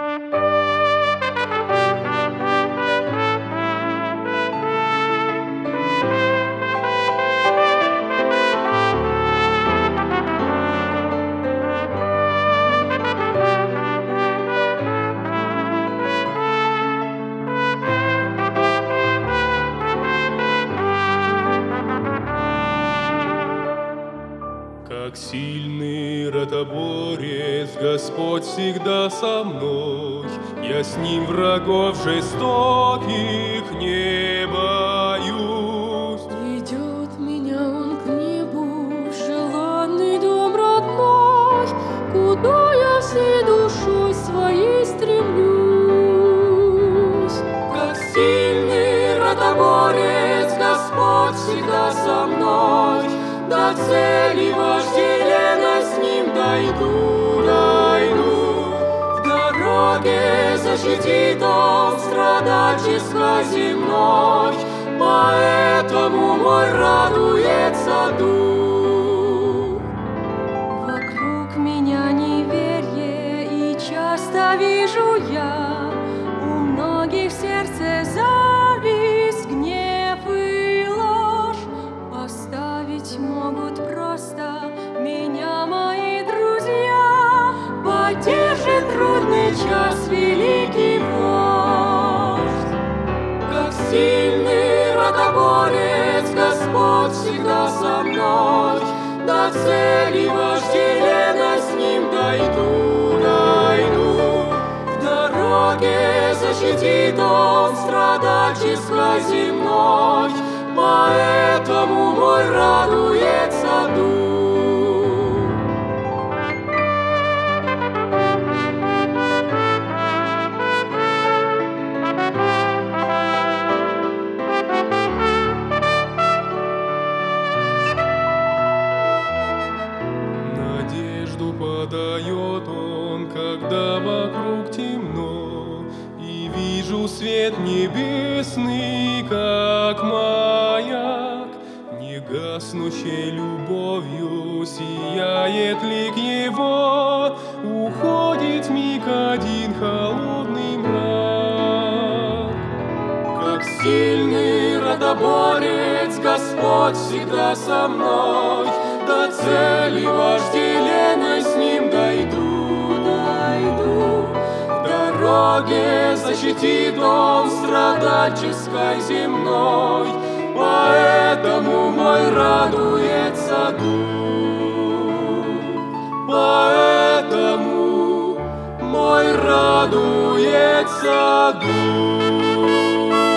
Как сильный ротоборец, Господь всегда со мной. Я с Ним врагов жестоких не боюсь. Ведет меня Он к небу, в желанный дом родной, куда я всей душой своей стремлюсь. Как сильный ротоборец, Господь всегда со мной. До цели вожделенной с Ним дойду. В дороге защитит Он страдальческой земной, поэтому мой радуется дух. Вокруг меня неверие, и часто вижу я у многих в сердце зависть, гнев и ложь. Поставить могут просто меня мои друзья, поддержит трудный час великий вождь. Как сильный ротоборец, Господь всегда со мной. До цели вожделенной с Ним дойду. В дороге защитит Он страдальческой земной, поэтому мой радуется дух. Надежду подает Он, когда вокруг темно, и вижу свет небесный, как маяк. Негаснущей любовью сияет лик Его, уходит миг один холодный мрак. Как сильный ротоборец, Господь всегда со мной. До цели вожделенной с Ним дойду. В дороге защитит Он страдальческой земной, поэтому мой радуется дух. Поэтому мой радуется дух.